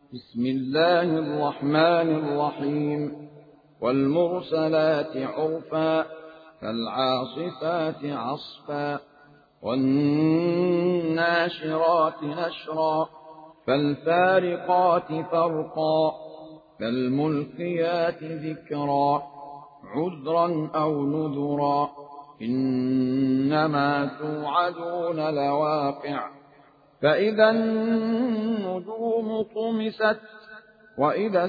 بسم الله الرحمن الرحيم. والمرسلات عرفا فالعاصفات عصفا والناشرات نشرا فالفارقات فرقا فالملقيات ذكرا عذرا أو نذرا إنما توعدون لواقع فإذا النجوم طمست وإذا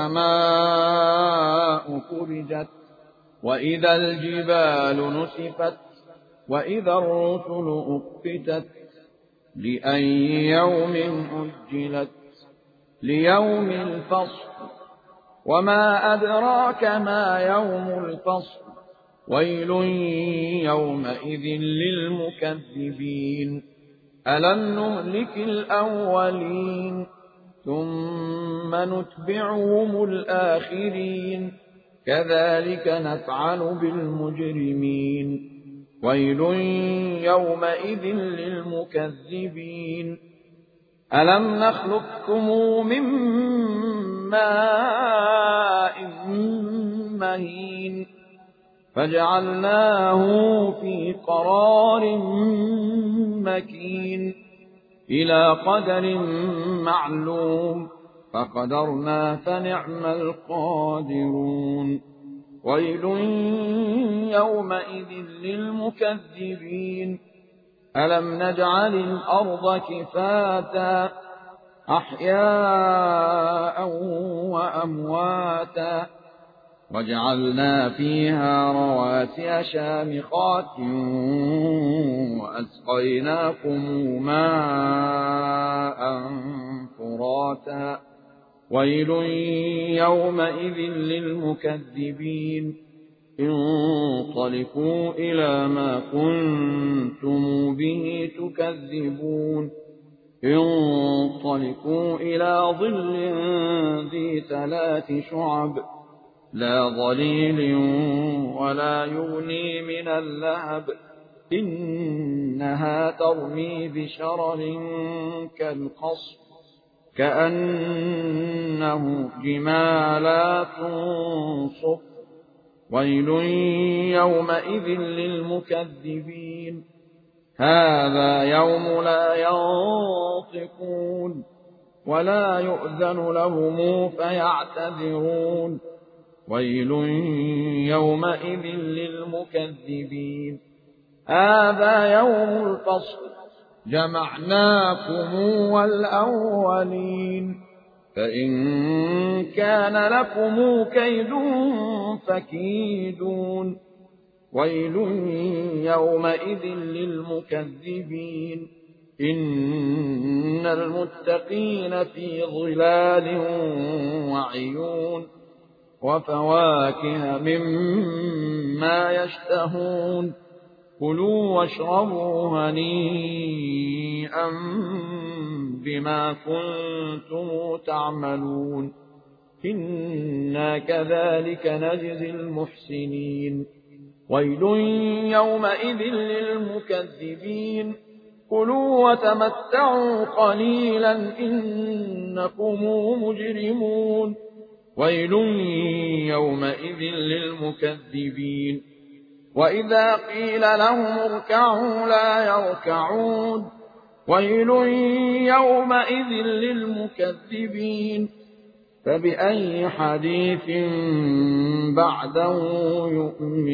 السماء فرجت وإذا الجبال نسفت وإذا الرسل أقتت لأي يوم أجلت ليوم الفصل وما أدراك ما يوم الفصل ويل يومئذ للمكذبين ألم نهلك الأولين ثم نتبعهم الآخرين كذلك نفعل بالمجرمين ويل يومئذ للمكذبين ألم نخلقكم من ماء مهين فجعلناه في قرار مكين إلى قدر معلوم فقدرنا فنعم القادرون ويل يومئذ للمكذبين ألم نجعل الأرض كفاتا أحياء وأمواتا وجعلنا فيها رواسي شامخات وأسقيناكم ماء فراتا ويل يومئذ للمكذبين انطلقوا إلى ما كنتم به تكذبون انطلقوا إلى ظل ذي 3 شعب لا ظليل ولا يغني من اللهب إنها ترمي بشرر كالقصر كأنه جمالات صفر ويل يومئذ للمكذبين هذا يوم لا ينطقون ولا يؤذن لهم فيعتذرون ويل يومئذ للمكذبين هذا يوم الفصل جمعناكم والأولين فإن كان لكم كيد فكيدون ويل يومئذ للمكذبين إن المتقين في ظلال وعيون وفواكه مما يشتهون كلوا واشربوا هنيئا بما كنتم تعملون إنا كذلك نجزي المحسنين ويل يومئذ للمكذبين كلوا وتمتعوا قليلا إنكم مجرمون ويل يومئذ للمكذبين وإذا قيل لهم اركعوا لا يركعون ويل يومئذ للمكذبين فبأي حديث بعده يؤمنون